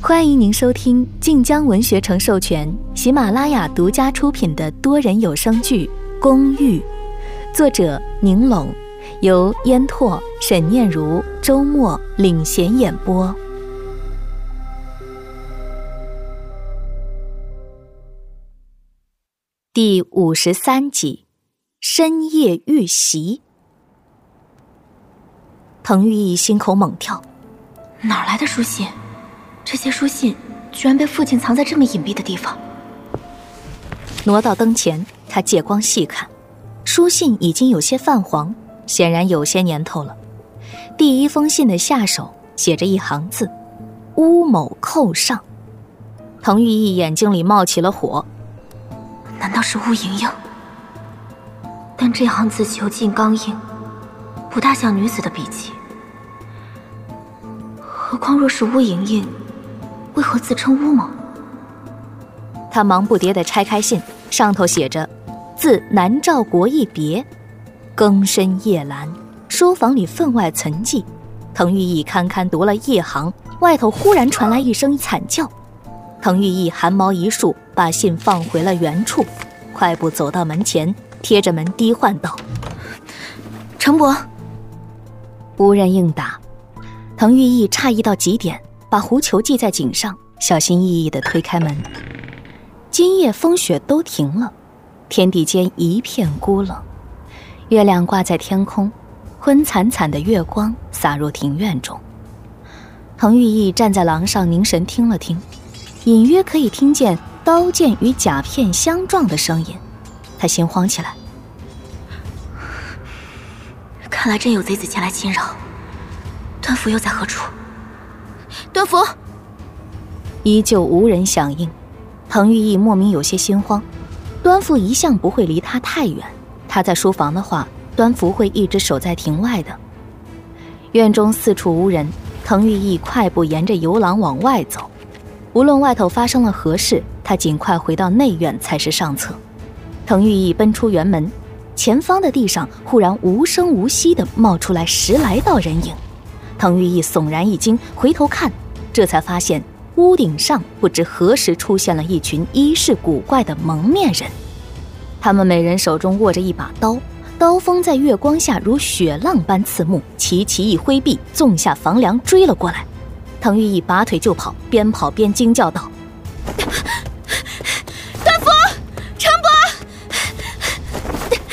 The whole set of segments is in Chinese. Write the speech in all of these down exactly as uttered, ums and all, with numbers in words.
欢迎您收听晋江文学城授权、喜马拉雅独家出品的多人有声剧《公寓》，作者宁拢，由烟拓、沈念如、周末领衔演播。第五十三集，深夜遇袭。滕玉义心口猛跳， 哪来的书信？这些书信居然被父亲藏在这么隐蔽的地方。 挪到灯前，他借光细看，书信已经有些泛黄，显然有些年头了。第一封信的下手写着一行字：乌某扣上。滕玉义眼睛里冒起了火， 难道是乌莹莹？但这行字遒劲刚硬，不大像女子的笔迹。何况若是乌莹莹，为何自称乌某？ 他忙不迭地拆开信，上头写着自南诏国一别。更深夜阑，书房里分外沉寂。滕玉义堪堪读了一行，外头忽然传来一声惨叫。滕玉义汗毛一竖，把信放回了原处，快步走到门前，贴着门低唤道：程伯。无人应答。滕玉义诧异到极点，把狐裘系在颈上，小心翼翼地推开门。今夜风雪都停了，天地间一片孤冷，月亮挂在天空，昏惨惨的月光洒入庭院中。滕玉义站在廊上凝神听了听，隐约可以听见刀剑与甲片相撞的声音，他心慌起来。 看来真有贼子前来侵扰，端福又在何处？端福！ 依旧无人响应。滕玉义莫名有些心慌，端福一向不会离他太远，他在书房的话，端福会一直守在庭外的。院中四处无人，滕玉义快步沿着游廊往外走。无论外头发生了何事，他尽快回到内院才是上策。滕玉义奔出园门，前方的地上忽然无声无息地冒出来十来道人影。滕玉义悚然一惊，回头看，这才发现屋顶上不知何时出现了一群衣饰古怪的蒙面人，他们每人手中握着一把刀，刀锋在月光下如雪浪般刺目，齐齐一挥臂，纵下房梁追了过来。滕玉义拔腿就跑，边跑边惊叫道： 端福，程伯！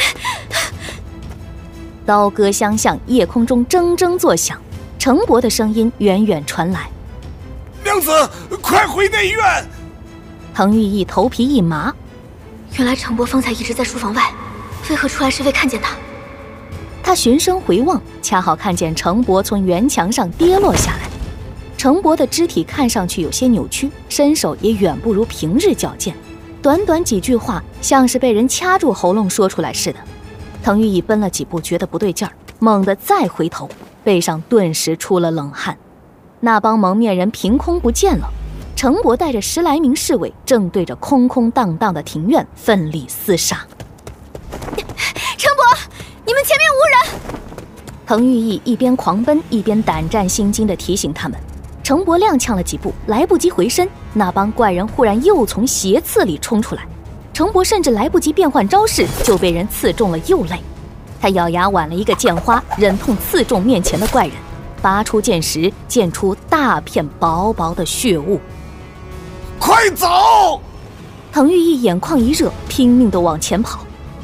刀割相向，夜空中铮铮作响，程伯的声音远远传来： 娘子，快回内院！ 滕玉义头皮一麻， 原来程伯方才一直在书房外，为何出来时未看见他？ 他循声回望，恰好看见程伯从园墙上跌落下来。程伯的肢体看上去有些扭曲，身手也远不如平日矫健，短短几句话像是被人掐住喉咙说出来似的。滕玉义奔了几步，觉得不对劲儿，猛地再回头，背上顿时出了冷汗。那帮蒙面人凭空不见了，程伯带着十来名侍卫正对着空空荡荡的庭院奋力厮杀。 程伯，你们前面无人！ 滕玉义一边狂奔，一边胆战心惊地提醒他们。程伯踉跄了几步，来不及回身，那帮怪人忽然又从斜刺里冲出来，程伯甚至来不及变换招式，就被人刺中了右肋。他咬牙挽了一个剑花，忍痛刺中面前的怪人，拔出剑时，溅出大片薄薄的血雾。 快走！ 滕玉义眼眶一热，拼命地往前跑。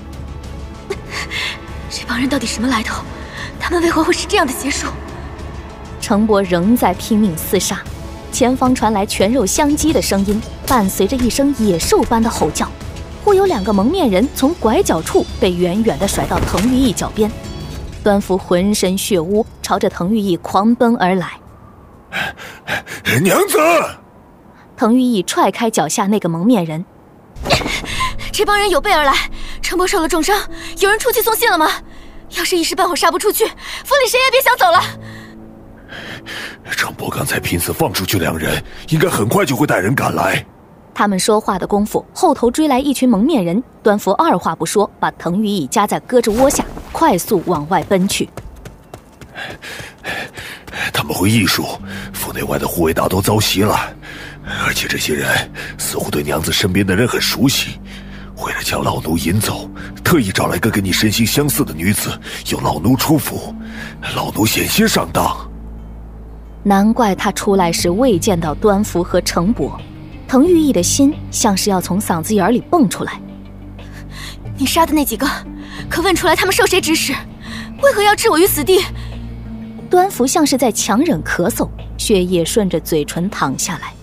这帮人到底什么来头？他们为何会是这样的邪术？ 程伯仍在拼命厮杀，前方传来拳肉相击的声音，伴随着一声野兽般的吼叫。忽有两个蒙面人从拐角处被远远地甩到滕玉义脚边，端福浑身血污，朝着滕玉义狂奔而来。 娘子！ 滕玉义踹开脚下那个蒙面人。 这帮人有备而来，程伯受了重伤，有人出去送信了吗？要是一时半会杀不出去，府里谁也别想走了。 程伯刚才拼死放出去两人，应该很快就会带人赶来。 他们说话的功夫，后头追来一群蒙面人，端福二话不说，把滕玉义夹在胳肢窝下，快速往外奔去。 他们会艺术，府内外的护卫大都遭袭了， 而且这些人似乎对娘子身边的人很熟悉，为了将老奴引走，特意找来个跟你身形相似的女子，由老奴出府，老奴险些上当。 难怪他出来时未见到端福和程伯，滕玉义的心像是要从嗓子眼里蹦出来。 你杀的那几个，可问出来他们受谁指使？为何要置我于死地？ 端福像是在强忍咳嗽，血液顺着嘴唇淌下来。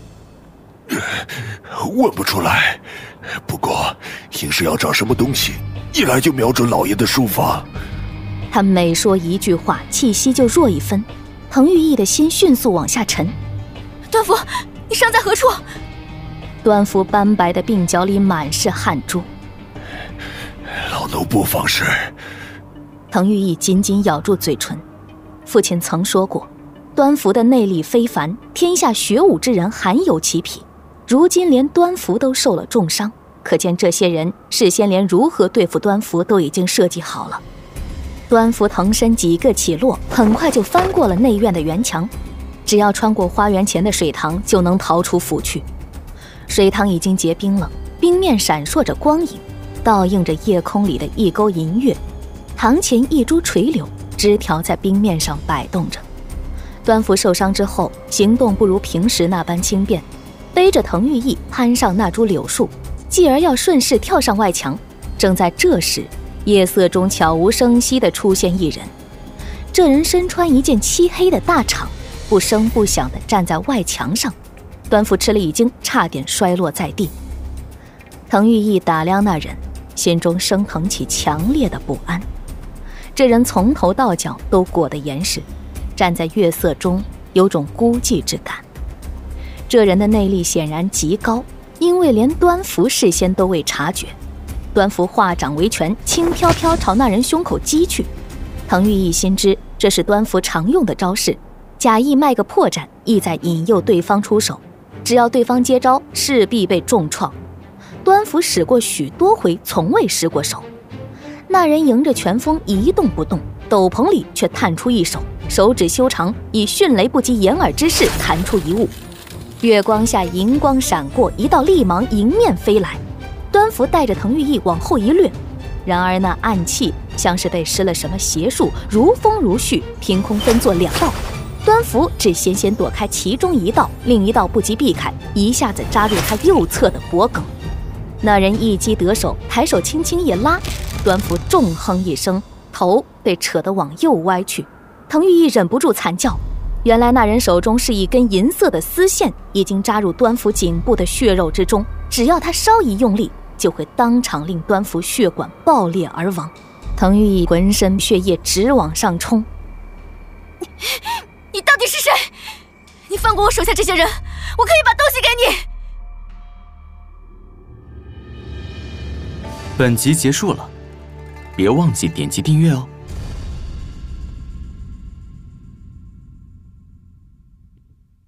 问不出来，不过硬是要找什么东西，一来就瞄准老爷的书房。 他每说一句话，气息就弱一分。滕玉义的心迅速往下沉。 端福，你伤在何处？ 端福斑白的鬓角里满是汗珠。 老奴不妨事。 滕玉义紧紧咬住嘴唇。父亲曾说过，端福的内力非凡，天下学武之人罕有其匹。如今连端福都受了重伤，可见这些人事先连如何对付端福都已经设计好了。端福腾身几个起落，很快就翻过了内院的圆墙，只要穿过花园前的水塘，就能逃出府去。水塘已经结冰了，冰面闪烁着光影，倒映着夜空里的一钩银月。塘前一株垂柳，枝条在冰面上摆动着。端福受伤之后，行动不如平时那般轻便，背着滕玉义攀上那株柳树，继而要顺势跳上外墙。正在这时，夜色中悄无声息地出现一人。这人身穿一件漆黑的大氅，不声不响地站在外墙上。端福吃了一惊，差点摔落在地。滕玉义打量那人，心中升腾起强烈的不安。这人从头到脚都裹得严实，站在月色中有种孤寂之感。这人的内力显然极高，因为连端福事先都未察觉。端福化掌为拳，轻飘飘朝那人胸口击去。滕玉义心知这是端福常用的招式，假意卖个破绽，意在引诱对方出手。只要对方接招，势必被重创。端福使过许多回，从未失过手。那人迎着拳风一动不动，斗篷里却探出一手，手指修长，以迅雷不及掩耳之势弹出一物。月光下银光闪过，一道利芒迎面飞来。端福带着滕玉义往后一掠，然而那暗器像是被施了什么邪术，如风如絮，凭空分作两道。端福只险险躲开其中一道，另一道不及避开，一下子扎入他右侧的脖颈。那人一击得手，抬手轻轻一拉，端福重哼一声，头被扯得往右歪去。滕玉义忍不住惨叫，原来那人手中是一根银色的丝线，已经扎入端福颈部的血肉之中，只要他稍一用力，就会当场令端福血管爆裂而亡。滕玉义浑身血液直往上冲。 你, 你到底是谁？你放过我手下这些人，我可以把东西给你。 本集结束了，别忘记点击订阅哦。